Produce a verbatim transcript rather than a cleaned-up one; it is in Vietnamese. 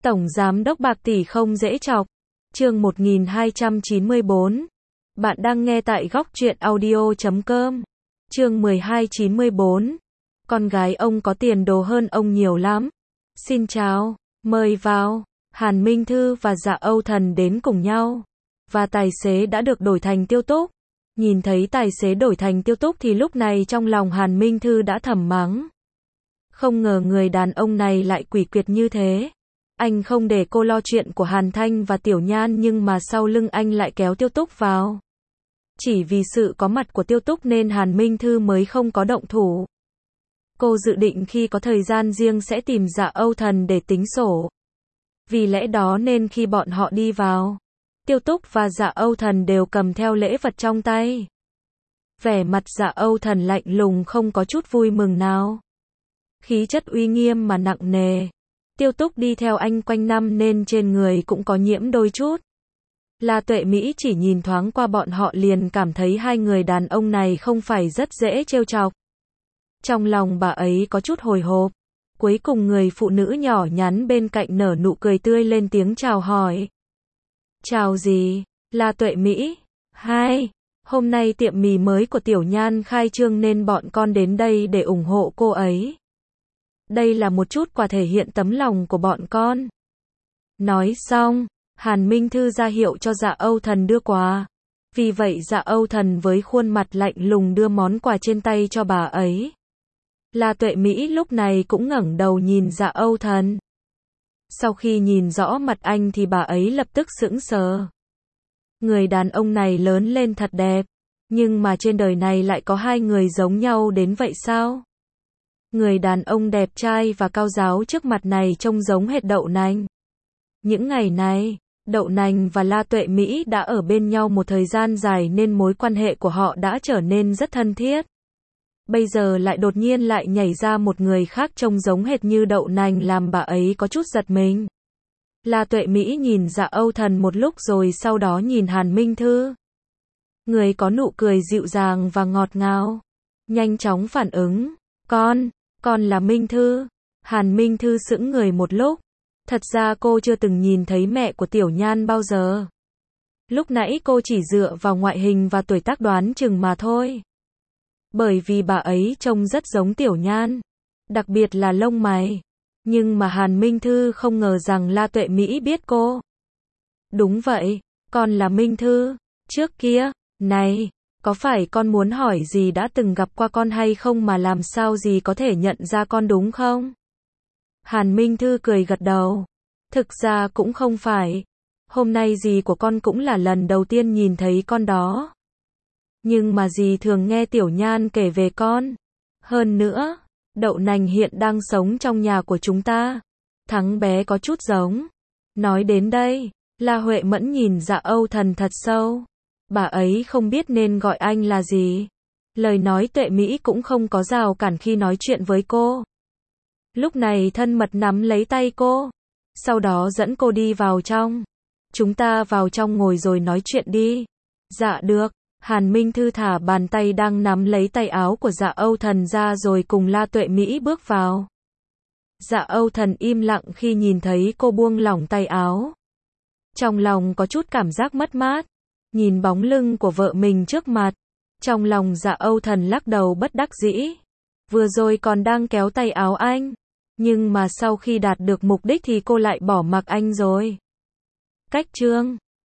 Tổng Giám đốc bạc tỷ không dễ chọc. Chương một nghìn hai trăm chín mươi bốn. Bạn đang nghe tại góc truyện audio chấm com. Chương mười hai chín mươi bốn. Con gái ông có tiền đồ hơn ông nhiều lắm. Xin chào, mời vào. Hàn Minh Thư và Dạ Âu Thần đến cùng nhau. Và tài xế đã được đổi thành Tiêu Túc. Nhìn thấy tài xế đổi thành Tiêu Túc thì lúc này trong lòng Hàn Minh Thư đã thầm mắng. Không ngờ người đàn ông này lại quỷ quyệt như thế. Anh không để cô lo chuyện của Hàn Thanh và Tiểu Nhan nhưng mà sau lưng anh lại kéo Tiêu Túc vào. Chỉ vì sự có mặt của Tiêu Túc nên Hàn Minh Thư mới không có động thủ. Cô dự định khi có thời gian riêng sẽ tìm Dạ Âu Thần để tính sổ. Vì lẽ đó nên khi bọn họ đi vào, Tiêu Túc và Dạ Âu Thần đều cầm theo lễ vật trong tay. Vẻ mặt Dạ Âu Thần lạnh lùng không có chút vui mừng nào. Khí chất uy nghiêm mà nặng nề. Tiêu Túc đi theo anh quanh năm nên trên người cũng có nhiễm đôi chút. La Tuệ Mỹ chỉ nhìn thoáng qua bọn họ liền cảm thấy hai người đàn ông này không phải rất dễ trêu chọc. Trong lòng bà ấy có chút hồi hộp. Cuối cùng người phụ nữ nhỏ nhắn bên cạnh nở nụ cười tươi lên tiếng chào hỏi. Chào gì? La Tuệ Mỹ. Hai. Hôm nay tiệm mì mới của Tiểu Nhan khai trương nên bọn con đến đây để ủng hộ cô ấy. Đây là một chút quà thể hiện tấm lòng của bọn con. Nói xong, Hàn Minh Thư ra hiệu cho Dạ Âu Thần đưa quà. Vì vậy Dạ Âu Thần với khuôn mặt lạnh lùng đưa món quà trên tay cho bà ấy. La Tuệ Mỹ lúc này cũng ngẩng đầu nhìn Dạ Âu Thần. Sau khi nhìn rõ mặt anh thì bà ấy lập tức sững sờ. Người đàn ông này lớn lên thật đẹp. Nhưng mà trên đời này lại có hai người giống nhau đến vậy sao? Người đàn ông đẹp trai và cao ráo trước mặt này trông giống hệt Đậu Nành. Những ngày này, Đậu Nành và La Tuệ Mỹ đã ở bên nhau một thời gian dài nên mối quan hệ của họ đã trở nên rất thân thiết. Bây giờ lại đột nhiên lại nhảy ra một người khác trông giống hệt như Đậu Nành làm bà ấy có chút giật mình. La Tuệ Mỹ nhìn Dạ Âu Thần một lúc rồi sau đó nhìn Hàn Minh Thư. Người có nụ cười dịu dàng và ngọt ngào. Nhanh chóng phản ứng. Con, con là Minh Thư. Hàn Minh Thư sững người một lúc. Thật ra cô chưa từng nhìn thấy mẹ của Tiểu Nhan bao giờ. Lúc nãy cô chỉ dựa vào ngoại hình và tuổi tác đoán chừng mà thôi. Bởi vì bà ấy trông rất giống Tiểu Nhan. Đặc biệt là lông mày. Nhưng mà Hàn Minh Thư không ngờ rằng La Tuệ Mỹ biết cô. Đúng vậy, con là Minh Thư. Trước kia, này, có phải con muốn hỏi gì đã từng gặp qua con hay không mà làm sao gì có thể nhận ra con đúng không? Hàn Minh Thư cười gật đầu. Thực ra cũng không phải. Hôm nay dì của con cũng là lần đầu tiên nhìn thấy con đó. Nhưng mà dì thường nghe Tiểu Nhan kể về con. Hơn nữa, Đậu Nành hiện đang sống trong nhà của chúng ta. Thắng bé có chút giống. Nói đến đây, La Huệ Mẫn nhìn Dạ Âu Thần thật sâu. Bà ấy không biết nên gọi anh là gì. Lời nói Tuệ Mỹ cũng không có rào cản khi nói chuyện với cô. Lúc này thân mật nắm lấy tay cô. Sau đó dẫn cô đi vào trong. Chúng ta vào trong ngồi rồi nói chuyện đi. Dạ được. Hàn Minh Thư thả bàn tay đang nắm lấy tay áo của Dạ Âu Thần ra rồi cùng La Tuệ Mỹ bước vào. Dạ Âu Thần im lặng khi nhìn thấy cô buông lỏng tay áo. Trong lòng có chút cảm giác mất mát. Nhìn bóng lưng của vợ mình trước mặt. Trong lòng Dạ Âu Thần lắc đầu bất đắc dĩ. Vừa rồi còn đang kéo tay áo anh. Nhưng mà sau khi đạt được mục đích thì cô lại bỏ mặc anh rồi. Cách chương